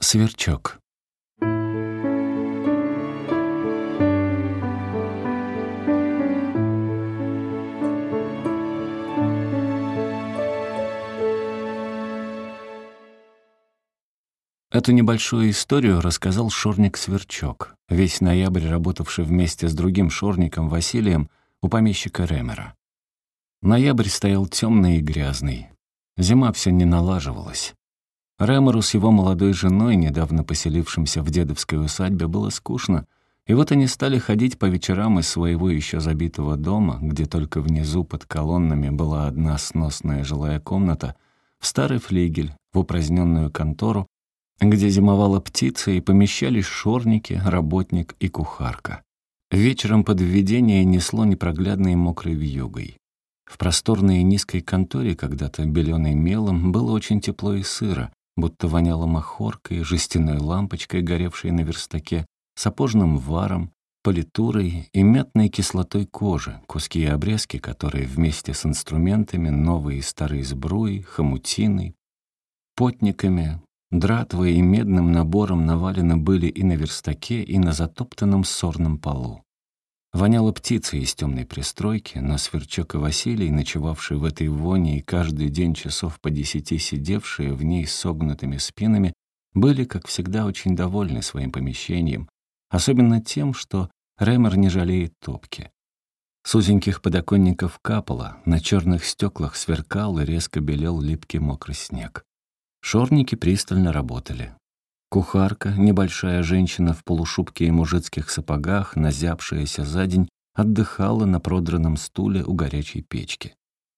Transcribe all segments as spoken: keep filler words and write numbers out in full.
Сверчок. Эту небольшую историю рассказал шорник-сверчок, весь ноябрь работавший вместе с другим шорником Василием у помещика Ремера. Ноябрь стоял темный и грязный. Зима все не налаживалась. Ремеру с его молодой женой, недавно поселившимся в дедовской усадьбе, было скучно, и вот они стали ходить по вечерам из своего еще забитого дома, где только внизу под колоннами была одна сносная жилая комната, в старый флигель, в упраздненную контору, где зимовала птица и помещались шорники, работник и кухарка. Вечером под введение несло непроглядной мокрой вьюгой. В просторной и низкой конторе, когда-то беленой мелом, было очень тепло и сыро, будто воняло махоркой, жестяной лампочкой, горевшей на верстаке, сапожным варом, политурой и мятной кислотой кожи, куски и обрезки, которые вместе с инструментами, новой и старой сбруей, хомутиной, потниками, дратвой и медным набором навалены были и на верстаке, и на затоптанном сорном полу. Воняло птицей из темной пристройки, но Сверчок и Василий, ночевавшие в этой воне и каждый день часов по десяти сидевшие в ней с согнутыми спинами, были, как всегда, очень довольны своим помещением, особенно тем, что Ремер не жалеет топки. С узеньких подоконников капало, на черных стеклах сверкал и резко белел липкий мокрый снег. Шорники пристально работали. Кухарка, небольшая женщина в полушубке и мужицких сапогах, назябшаяся за день, отдыхала на продранном стуле у горячей печки.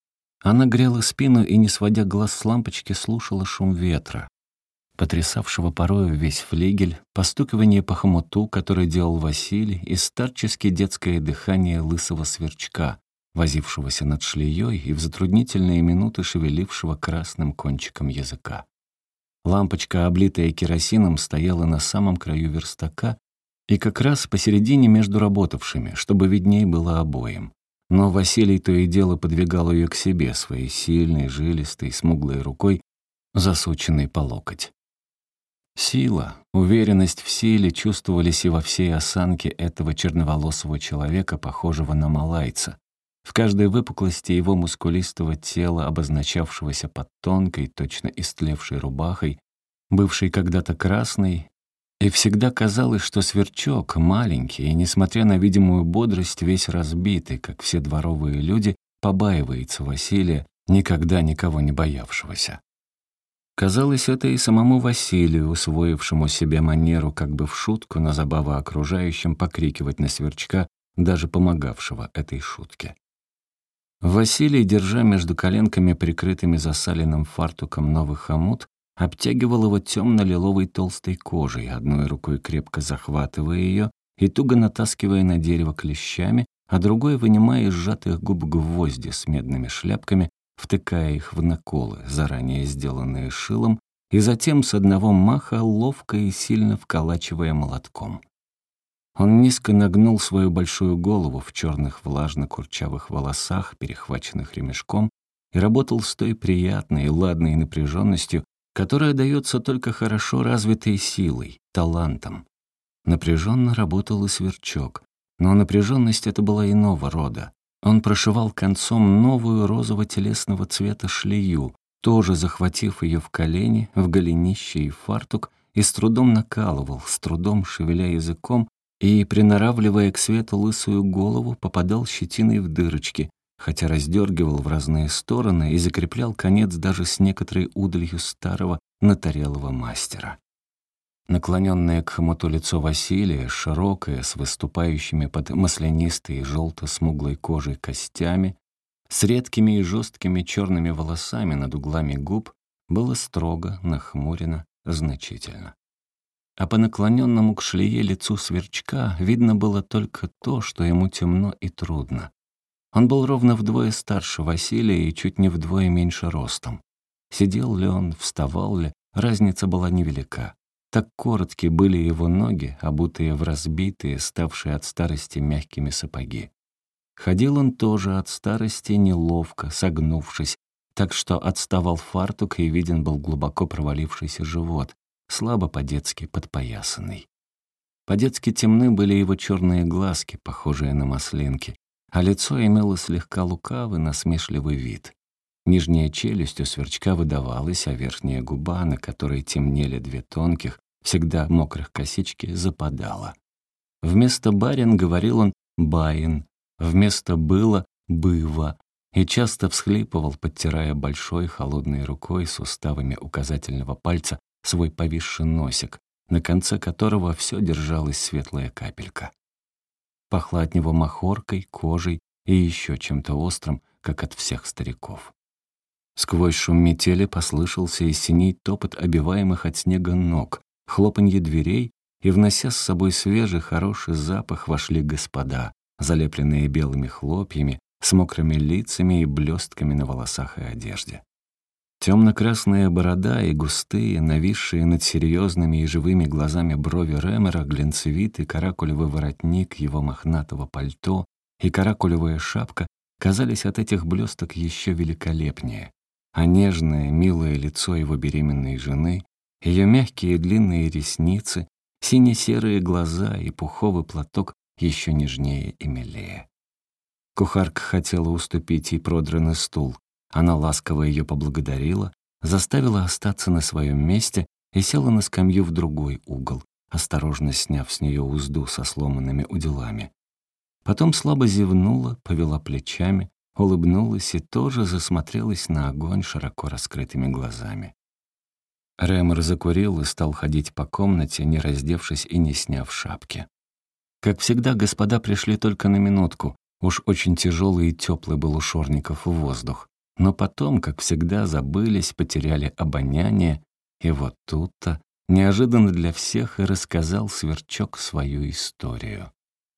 Она грела спину и, не сводя глаз с лампочки, слушала шум ветра, потрясавшего порою весь флигель, постукивание по хомуту, который делал Василий, и старчески детское дыхание лысого сверчка, возившегося над шлеей и в затруднительные минуты шевелившего красным кончиком языка. Лампочка, облитая керосином, стояла на самом краю верстака и как раз посередине между работавшими, чтобы видней было обоим. Но Василий то и дело подвигал ее к себе своей сильной, жилистой, смуглой рукой, засученной по локоть. Сила, уверенность в силе чувствовались и во всей осанке этого черноволосого человека, похожего на малайца, в каждой выпуклости его мускулистого тела, обозначавшегося под тонкой, точно истлевшей рубахой, бывшей когда-то красной, и всегда казалось, что Сверчок маленький и, несмотря на видимую бодрость, весь разбитый, как все дворовые люди, побаивается Василия, никогда никого не боявшегося. Казалось, это и самому Василию, усвоившему себе манеру как бы в шутку на забаву окружающим покрикивать на Сверчка, даже помогавшего этой шутке. Василий, держа между коленками прикрытыми засаленным фартуком новый хомут, обтягивал его темно-лиловой толстой кожей, одной рукой крепко захватывая ее и туго натаскивая на дерево клещами, а другой вынимая из сжатых губ гвозди с медными шляпками, втыкая их в наколы, заранее сделанные шилом, и затем с одного маха ловко и сильно вколачивая молотком. Он низко нагнул свою большую голову в черных влажно-курчавых волосах, перехваченных ремешком, и работал с той приятной и ладной напряженностью, которая дается только хорошо развитой силой, талантом. Напряженно работал и Сверчок, но напряженность эта была иного рода. Он прошивал концом новую розово-телесного цвета шлею, тоже захватив ее в колени, в голенище и фартук, и с трудом накалывал, с трудом шевеля языком, и, приноравливая к свету лысую голову, попадал щетиной в дырочки, хотя раздергивал в разные стороны и закреплял конец даже с некоторой удалью старого наторелого мастера. Наклоненное к хомуту лицо Василия, широкое, с выступающими под маслянистой и желто-смуглой кожей костями, с редкими и жесткими черными волосами над углами губ, было строго, нахмурено, значительно. А по наклоненному к шлее лицу Сверчка видно было только то, что ему темно и трудно. Он был ровно вдвое старше Василия и чуть не вдвое меньше ростом. Сидел ли он, вставал ли, разница была невелика. Так коротки были его ноги, обутые в разбитые, ставшие от старости мягкими сапоги. Ходил он тоже от старости неловко, согнувшись, так что отставал фартук и виден был глубоко провалившийся живот, слабо по-детски подпоясанный. По-детски темны были его черные глазки, похожие на маслинки, а лицо имело слегка лукавый, насмешливый вид. Нижняя челюсть у Сверчка выдавалась, а верхняя губа, на которой темнели две тонких, всегда мокрых косички, западала. Вместо «барин» говорил он «баин», вместо «было» — «быва», и часто всхлипывал, подтирая большой холодной рукой с суставами указательного пальца свой повисший носик, на конце которого все держалась светлая капелька. Пахло от него махоркой, кожей и еще чем-то острым, как от всех стариков. Сквозь шум метели послышался из синей топот обиваемых от снега ног, хлопанье дверей, и, внося с собой свежий, хороший запах, вошли господа, залепленные белыми хлопьями, с мокрыми лицами и блестками на волосах и одежде. Темно-красная борода и густые, нависшие над серьезными и живыми глазами брови Рэмера, глинцевитый каракулевый воротник его мохнатого пальто и каракулевая шапка казались от этих блесток еще великолепнее, а нежное, милое лицо его беременной жены, ее мягкие длинные ресницы, сине-серые глаза и пуховый платок еще нежнее и милее. Кухарка хотела уступить ей продранный стул. Она ласково ее поблагодарила, заставила остаться на своем месте и села на скамью в другой угол, осторожно сняв с нее узду со сломанными уделами. Потом слабо зевнула, повела плечами, улыбнулась и тоже засмотрелась на огонь широко раскрытыми глазами. Рэмер закурил и стал ходить по комнате, не раздевшись и не сняв шапки. Как всегда, господа пришли только на минутку. Уж очень тяжелый и теплый был у Шорников воздух. Но потом, как всегда, забылись, потеряли обоняние. И вот тут-то, неожиданно для всех, и рассказал Сверчок свою историю.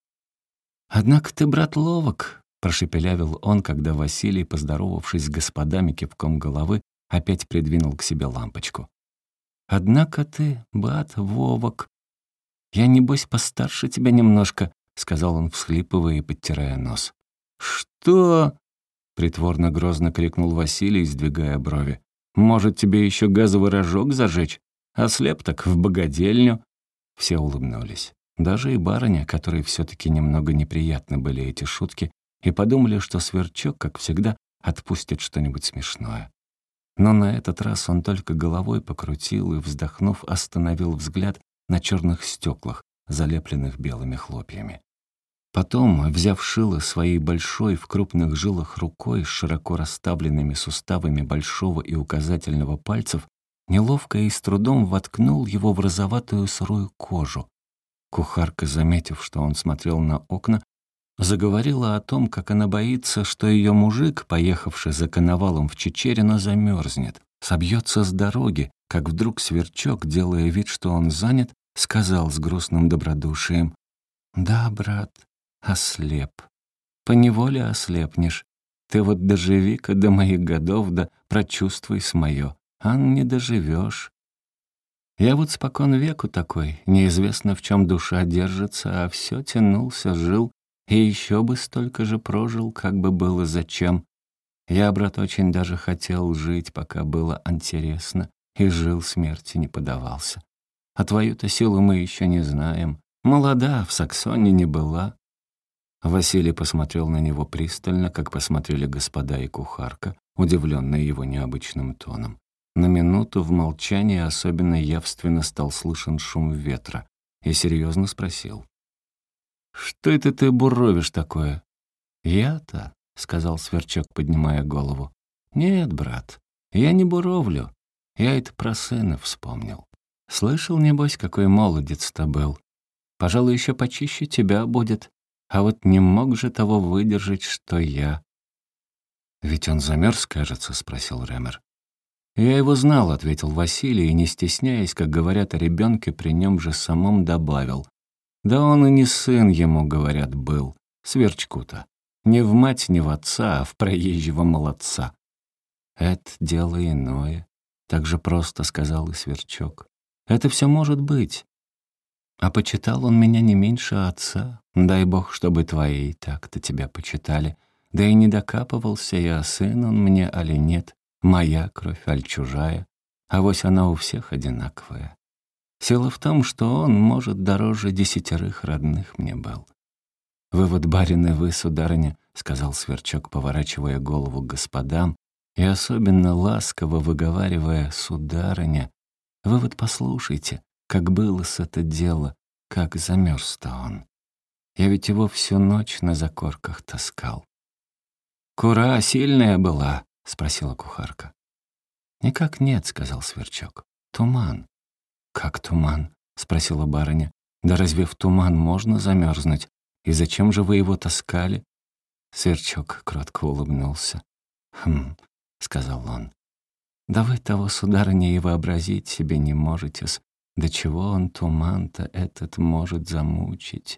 «Однако ты, брат, ловок», — прошепелявил он, когда Василий, поздоровавшись с господами кивком головы, опять придвинул к себе лампочку. «Однако ты, брат, Вовок. Я, небось, постарше тебя немножко», — сказал он, всхлипывая и подтирая нос. «Что?» — притворно грозно крикнул Василий, сдвигая брови. «Может, тебе еще газовый рожок зажечь? Ослеп так в богадельню?» Все улыбнулись. Даже и барыня, которой все-таки немного неприятны были эти шутки, и подумали, что Сверчок, как всегда, отпустит что-нибудь смешное. Но на этот раз он только головой покрутил и, вздохнув, остановил взгляд на черных стеклах, залепленных белыми хлопьями. Потом, взяв шило своей большой в крупных жилах рукой с широко расставленными суставами большого и указательного пальцев, неловко и с трудом воткнул его в розоватую сырую кожу. Кухарка, заметив, что он смотрел на окна, заговорила о том, как она боится, что ее мужик, поехавший за коновалом в Чечерино, замерзнет, собьется с дороги, как вдруг Сверчок, делая вид, что он занят, сказал с грустным добродушием: «Да, брат, ослеп. Поневоле ослепнешь. Ты вот доживи-ка до моих годов, да прочувствуй с моё, а не доживешь. Я вот спокон веку такой, неизвестно в чем душа держится, а все тянулся, жил, и еще бы столько же прожил, как бы было зачем. Я, брат, очень даже хотел жить, пока было интересно, и жил, смерти не подавался. А твою-то силу мы еще не знаем. Молода, в Саксоне не была». Василий посмотрел на него пристально, как посмотрели господа и кухарка, удивленные его необычным тоном. На минуту в молчании особенно явственно стал слышен шум ветра и серьезно спросил: «Что это ты буровишь такое?» «Я-то», — сказал Сверчок, поднимая голову. «Нет, брат, я не буровлю. Я это про сына вспомнил. Слышал, небось, какой молодец-то был. Пожалуй, еще почище тебя будет. А вот не мог же того выдержать, что я». «Ведь он замерз, кажется?» — спросил Рэмер. «Я его знал», — ответил Василий, и, не стесняясь, как говорят о ребенке, при нем же самом добавил. «Да он и не сын ему, говорят, был, Сверчку-то. Не в мать, не в отца, а в проезжего молодца». «Это дело иное», — так же просто сказал и Сверчок. «Это все может быть. А почитал он меня не меньше отца. Дай бог, чтобы твои так-то тебя почитали. Да и не докапывался я, сын он мне, али нет. Моя кровь, аль чужая. Авось она у всех одинаковая. Сила в том, что он, может, дороже десятерых родных мне был. «Вы вот, барин, и вы, сударыня», — сказал Сверчок, поворачивая голову к господам и особенно ласково выговаривая «сударыня», «вы вот послушайте, как было с это дело, как замерз-то он. Я ведь его всю ночь на закорках таскал». «Кура сильная была?» — спросила кухарка. «Никак нет», — сказал Сверчок. «Туман». «Как туман?» — спросила барыня. «Да разве в туман можно замерзнуть? И зачем же вы его таскали?» Сверчок кротко улыбнулся. «Хм», — сказал он. «Да вы того, сударыня, и вообразить себе не можете-с, до чего он туман-то этот может замучить.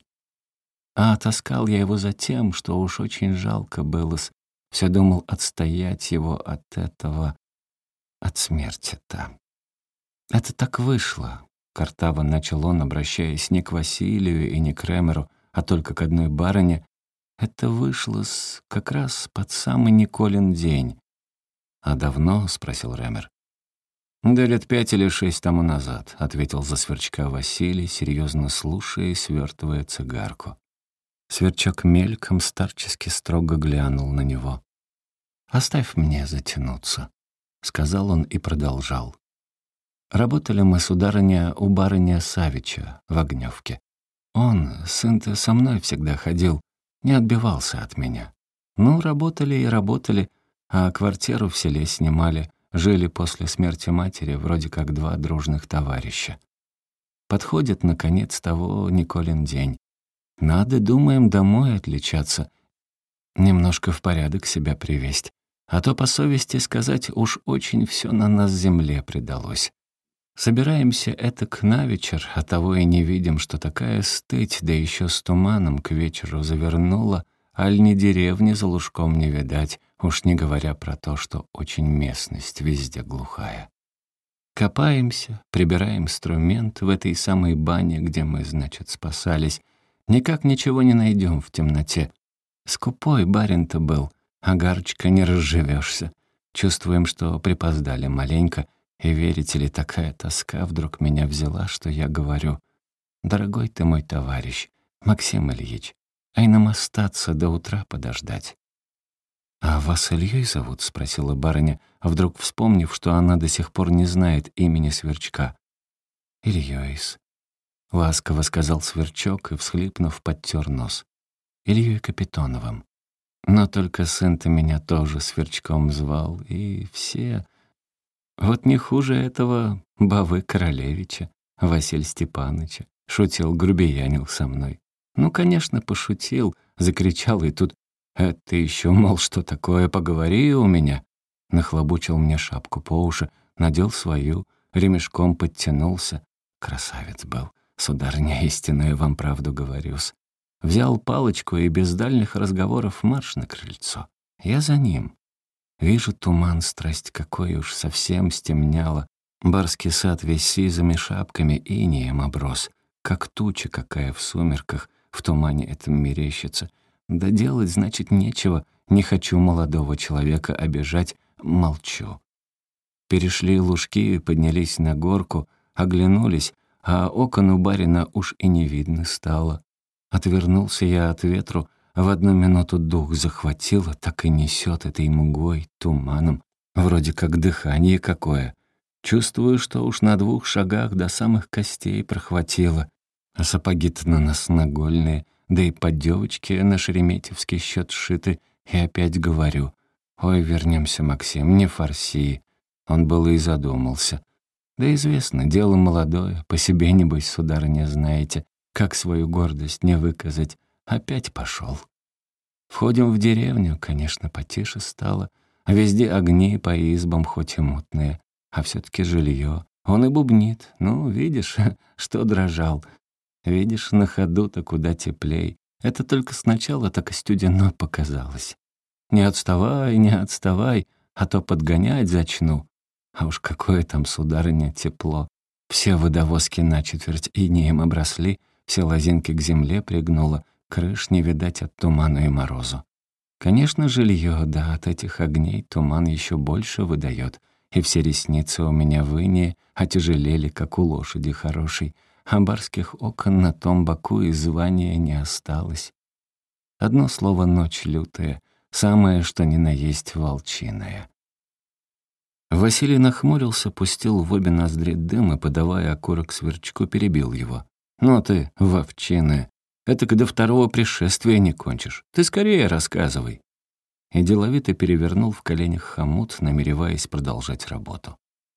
А таскал я его за тем, что уж очень жалко было-с, все думал отстоять его от этого, от смерти-то. Это так вышло». Картаво начал он, обращаясь не к Василию и не к Ремеру, а только к одной барыне. «Это вышло с, как раз под самый Николин день». «А давно?» — спросил Ремер. «Да лет пять или шесть тому назад», — ответил за Сверчка Василий, серьезно слушая и свертывая цигарку. Сверчок мельком старчески строго глянул на него. «Оставь мне затянуться», — сказал он и продолжал. «Работали мы, сударыня, у барыня Савича в Огнёвке. Он, сын-то, со мной всегда ходил, не отбивался от меня. Ну, работали и работали, а квартиру в селе снимали, жили после смерти матери вроде как два дружных товарища. Подходит, наконец, того Николин день. Надо, думаем, домой отличаться, немножко в порядок себя привесть. А то, по совести сказать, уж очень все на нас земле предалось. Собираемся этак на вечер, а того и не видим, что такая стыть, да еще с туманом к вечеру завернула, аль ни деревни за лужком не видать, уж не говоря про то, что очень местность везде глухая. Копаемся, прибираем инструмент в этой самой бане, где мы, значит, спасались. Никак ничего не найдем в темноте. Скупой барин-то был, а гарочка не разживешься. Чувствуем, что припоздали маленько, и, верите ли, такая тоска вдруг меня взяла, что я говорю: «Дорогой ты мой товарищ, Максим Ильич, ай нам остаться до утра подождать». «А вас Ильей зовут?» — спросила барыня, вдруг вспомнив, что она до сих пор не знает имени Сверчка. «Ильёйс», — ласково сказал Сверчок и, всхлипнув, подтер нос. «Ильей Капитоновым. Но только сын-то меня тоже Сверчком звал, и все... Вот не хуже этого Бавы Королевича, Василия Степановича. Шутил, грубиянил со мной. Ну, конечно, пошутил, закричал, и тут: «Это еще, мол, что такое, поговори у меня». Нахлобучил мне шапку по уши, надел свою, ремешком подтянулся. Красавец был, сударыня, истинную вам правду говорю-с. Взял палочку и без дальних разговоров марш на крыльцо. Я за ним. Вижу, туман, страсть какой, уж совсем стемняло. Барский сад весь сизыми шапками инеем оброс, как туча какая в сумерках, в тумане этом мерещится. Да делать, значит, нечего, не хочу молодого человека обижать, молчу. Перешли лужки, поднялись на горку, оглянулись, а окон у барина уж и не видно стало. Отвернулся я от ветру, в одну минуту дух захватило, так и несет этой мгой, туманом, вроде как дыхание какое. Чувствую, что уж на двух шагах до самых костей прохватило. А сапоги-то на нас нагольные, да и поддевочки на шереметьевский счет сшиты. И опять говорю: «Ой, вернемся, Максим, не форси». Он было и задумался. Да известно, дело молодое, по себе, небось, сударыня, знаете, как свою гордость не выказать. Опять пошел. Входим в деревню, конечно, потише стало. Везде огни по избам, хоть и мутные, а все-таки жилье. Он и бубнит. Ну, видишь, что дрожал. Видишь, на ходу-то куда теплей. Это только сначала так и студено показалось. Не отставай, не отставай, а то подгонять зачну. А уж какое там, сударыня, тепло. Все водовозки начетверть инеем обросли, все лозинки к земле пригнуло, крыш не видать от тумана и морозу. Конечно, жилье, да, от этих огней туман еще больше выдает, и все ресницы у меня в инее отяжелели, как у лошади хорошей, а барских окон на том боку и звания не осталось. Одно слово — ночь лютая, самое что ни на есть волчиная. Василий нахмурился, пустил в обе ноздри дым и, подавая окурок Сверчку, перебил его. «Ну ты, вовчиная, этак до второго пришествия не кончишь. Ты скорее рассказывай». И деловито перевернул в коленях хомут, намереваясь продолжать работу.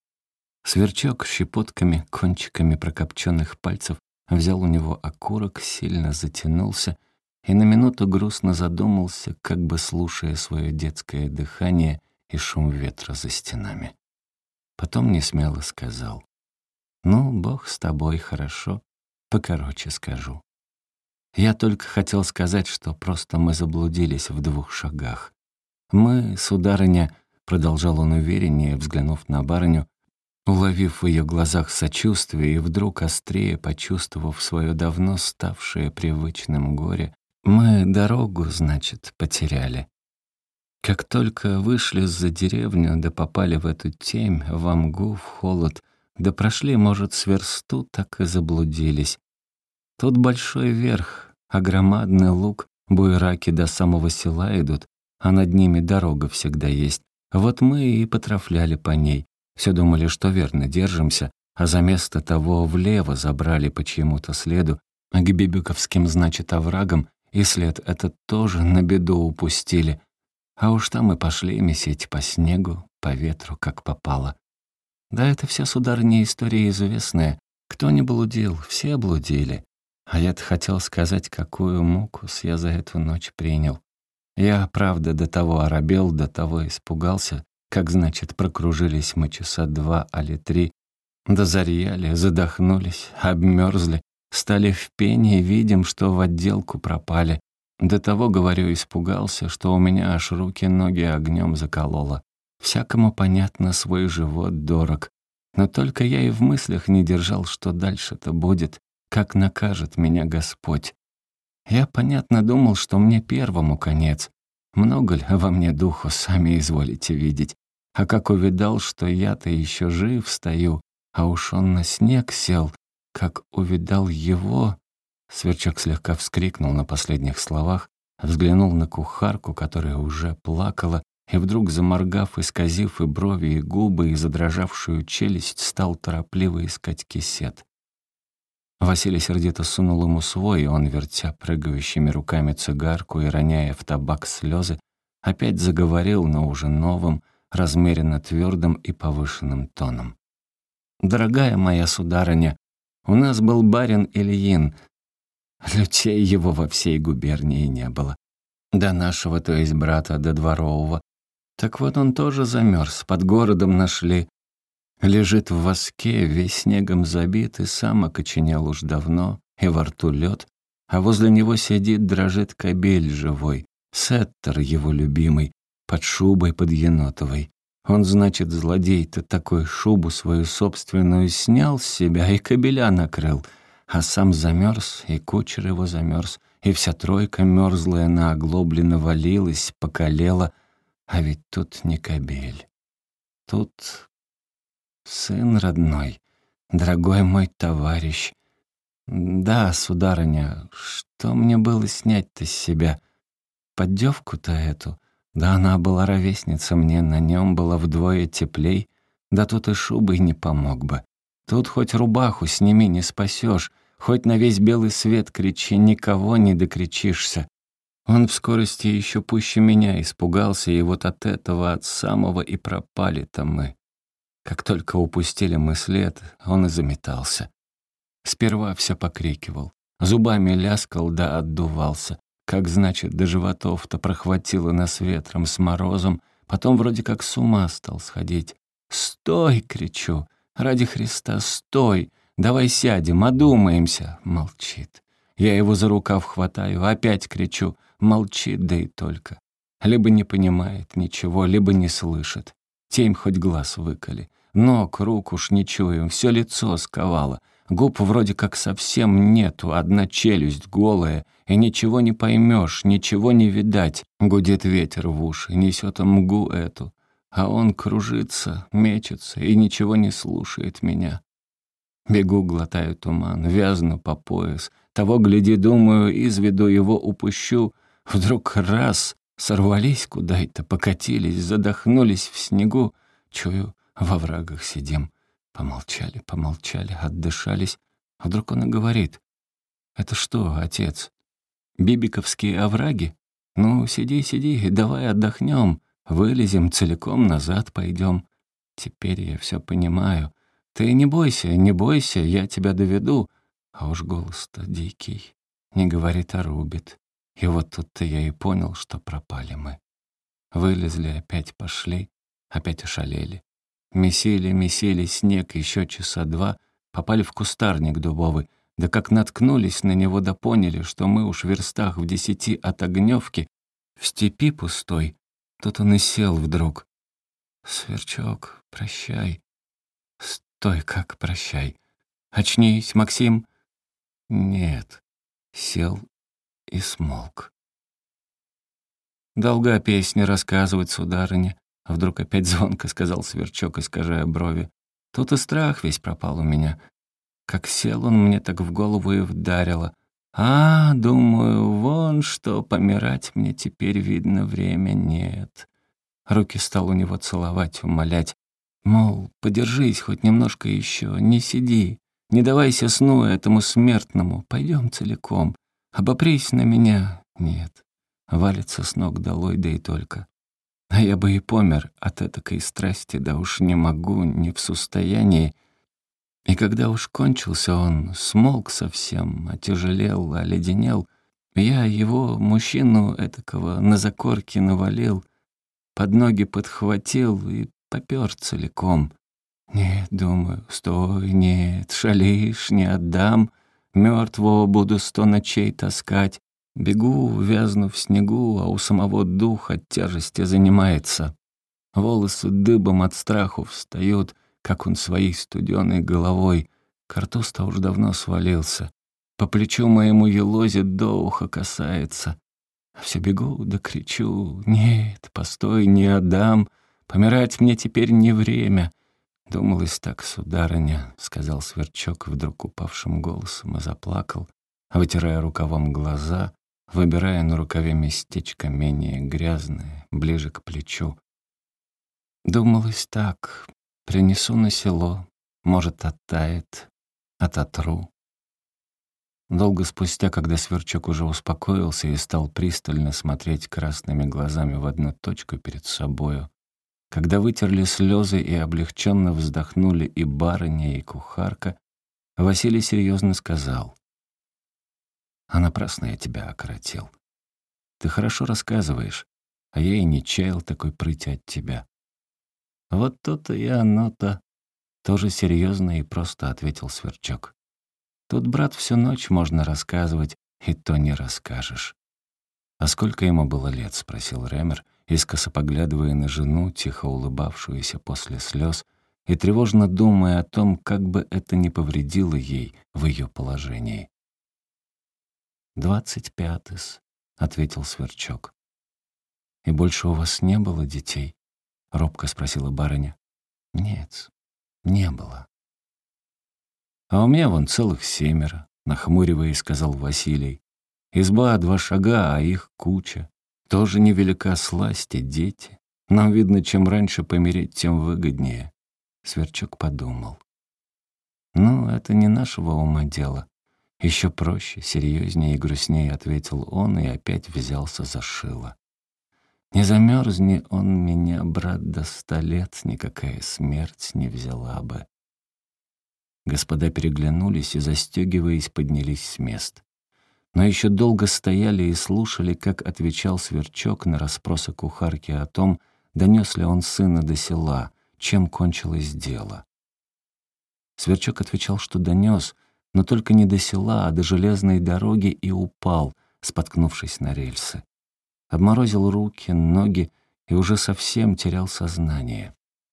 Сверчок щепотками, кончиками прокопченных пальцев взял у него окурок, сильно затянулся и на минуту грустно задумался, как бы слушая свое детское дыхание и шум ветра за стенами. Потом несмело сказал: «Ну, Бог с тобой, хорошо, покороче скажу. Я только хотел сказать, что просто мы заблудились в двух шагах. Мы, сударыня, — продолжал он увереннее, взглянув на барыню, уловив в ее глазах сочувствие и вдруг острее почувствовав свое давно ставшее привычным горе, мы дорогу, значит, потеряли. Как только вышли за деревню, да попали в эту темь, во мгу, в холод, да прошли, может, с версту, так и заблудились. Тут большой верх, а громадный луг, буераки до самого села идут, а над ними дорога всегда есть. Вот мы и потрафляли по ней. Все думали, что верно держимся, а за место того влево забрали по чьему-то следу, а к Бибиковским, значит, оврагам, и след этот тоже на беду упустили. А уж там и пошли месить по снегу, по ветру, как попало. Да это все, сударыня, история известная. Кто не блудил, все блудили. А я-то хотел сказать, какую муку я за эту ночь принял. Я, правда, до того оробел, до того испугался, как, значит, прокружились мы часа два али три, да зарьяли, задохнулись, обмерзли, стали в пене и видим, что в отделку пропали. До того, говорю, испугался, что у меня аж руки-ноги огнем закололо. Всякому, понятно, свой живот дорог. Но только я и в мыслях не держал, что дальше-то будет, как накажет меня Господь. Я, понятно, думал, что мне первому конец. Много ли во мне духу, сами изволите видеть. А как увидал, что я-то еще жив стою, а уж он на снег сел, как увидал его... Сверчок слегка вскрикнул на последних словах, взглянул на кухарку, которая уже плакала, и вдруг, заморгав, исказив и брови, и губы, и задрожавшую челюсть, стал торопливо искать кисет. Василий сердито сунул ему свой, и он, вертя прыгающими руками цигарку и роняя в табак слезы, опять заговорил, но уже новым, размеренно твердым и повышенным тоном. «Дорогая моя сударыня, у нас был барин Ильин. Лютей его во всей губернии не было. До нашего, то есть брата, до дворового. Так вот он тоже замерз, под городом нашли. Лежит в воске, весь снегом забит, и сам окоченел уж давно, и во рту лед, а возле него сидит, дрожит кобель живой, Сеттер его любимый, под шубой под енотовой. Он, значит, злодей-то такой, шубу свою собственную снял с себя и кобеля накрыл, а сам замерз, и кучер его замерз, и вся тройка мерзлая на оглобли навалилась, покалела, а ведь тут не кобель. Тут сын родной, дорогой мой товарищ. Да, сударыня, что мне было снять-то с себя? Поддевку-то эту, да она была ровесница мне, на нем было вдвое теплей, да тут и шубой не помог бы. Тут хоть рубаху сними, не спасешь, хоть на весь белый свет кричи, никого не докричишься. Он в скорости еще пуще меня испугался, и вот от этого, от самого и пропали-то мы. Как только упустили мы след, он и заметался. Сперва все покрикивал, зубами ляскал да отдувался, как, значит, до животов-то прохватило нас ветром с морозом, потом вроде как с ума стал сходить. «Стой!» — кричу. «Ради Христа, стой! Давай сядем, одумаемся!» Молчит. Я его за рукав хватаю, опять кричу. Молчит, да и только. Либо не понимает ничего, либо не слышит. Темь хоть глаз выколи. Ног, рук уж не чуем, все лицо сковало. Губ вроде как совсем нету, одна челюсть голая, и ничего не поймешь, ничего не видать. Гудит ветер в уши, несет мгу эту. а он кружится, мечется и ничего не слушает меня. Бегу, глотаю туман, вязну по пояс. Того, гляди, думаю, из виду его упущу. Вдруг раз — сорвались куда-то, покатились, задохнулись в снегу. Чую, во врагах сидим. Помолчали, помолчали, отдышались. Вдруг он и говорит: «Это что, отец, бибиковские овраги? Ну, сиди, сиди, давай отдохнем, вылезем, целиком назад пойдем». Теперь я все понимаю. Ты не бойся, не бойся, я тебя доведу. А уж голос-то дикий, не говорит, а рубит. И вот тут-то я и понял, что пропали мы. Вылезли, опять пошли, опять ошалели. Месили, месили снег еще часа два, попали в кустарник дубовый. Да как наткнулись на него, да поняли, что мы уж в верстах в десяти от Огневки, в степи пустой. Тут он и сел вдруг. «Сверчок, прощай». «Стой, как прощай? Очнись, Максим!» «Нет». Сел и смолк. «Долга песня рассказывать, сударыня», — вдруг опять звонко сказал Сверчок, искажая брови. «Тут и страх весь пропал у меня. Как сел он мне, так в голову и вдарило. А, думаю, вон что, помирать мне теперь, видно, время нет». Руки стал у него целовать, умолять. Мол, подержись хоть немножко еще, не сиди, не давайся сну этому смертному, пойдем целиком, обопрись на меня. Нет, валится с ног долой, да и только. А я бы и помер от этакой страсти, да уж не могу, не в состоянии. И когда уж кончился он, смолк совсем, отяжелел, оледенел, я его, мужчину этакого, на закорки навалил, под ноги подхватил и попёр целиком. Нет, думаю, стой, нет, шалишь, не отдам. Мёртвого буду сто ночей таскать. Бегу, вязну в снегу, а у самого дух от тяжести занимается. Волосы дыбом от страху встают, как он своей студеной головой. Картуз-то уж давно свалился. По плечу моему елозит, до уха касается. А все бегу да кричу: «Нет, постой, не отдам. Помирать мне теперь не время». «Думалось так, сударыня», — сказал Сверчок вдруг упавшим голосом и заплакал, вытирая рукавом глаза, выбирая на рукаве местечко менее грязное, ближе к плечу. «Думалось так, принесу на село, может, оттает, ототру». Долго спустя, когда Сверчок уже успокоился и стал пристально смотреть красными глазами в одну точку перед собою, когда вытерли слезы и облегченно вздохнули и барыня, и кухарка, Василий серьезно сказал: «А напрасно я тебя окоротил. Ты хорошо рассказываешь, а я и не чаял такой прыти от тебя». «Вот то-то и оно-то», — тоже серьезно и просто ответил Сверчок. «Тут, брат, всю ночь можно рассказывать, и то не расскажешь». «А сколько ему было лет?» — спросил Ремер, искоса поглядывая на жену, тихо улыбавшуюся после слез, и тревожно думая о том, как бы это ни повредило ей в ее положении. «Двадцать пятыс», — ответил Сверчок. «И больше у вас не было детей?» — робко спросила барыня. «Нет, не было». «А у меня вон целых семеро», — нахмуриваясь, сказал Василий. «Изба два шага, а их куча. Тоже невелика сласть и дети. Нам, видно, чем раньше помереть, тем выгоднее». Сверчок подумал. «Ну, это не нашего ума дело. Еще проще, серьезнее и грустнее», — ответил он и опять взялся за шило. «Не замерзни он меня, брат, до ста лет, никакая смерть не взяла бы». Господа переглянулись и, застегиваясь, поднялись с мест. Но еще долго стояли и слушали, как отвечал Сверчок на расспросы кухарки о том, донес ли он сына до села, чем кончилось дело. Сверчок отвечал, что донес, но только не до села, а до железной дороги, и упал, споткнувшись на рельсы. Обморозил руки, ноги и уже совсем терял сознание.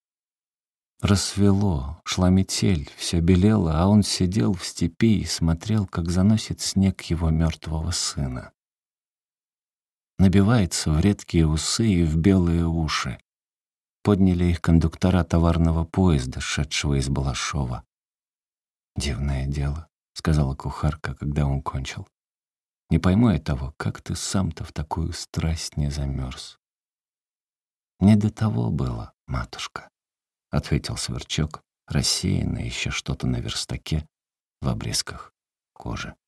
Рассвело, шла метель, все белело, а он сидел в степи и смотрел, как заносит снег его мертвого сына. Набивается в редкие усы и в белые уши. подняли их кондуктора товарного поезда, шедшего из Балашова. «Дивное дело», — сказала кухарка, когда он кончил. «Не пойму я того, как ты сам-то в такую страсть не замерз». «Не до того было, матушка», — ответил Сверчок, рассеянно ища что-то на верстаке в обрезках кожи.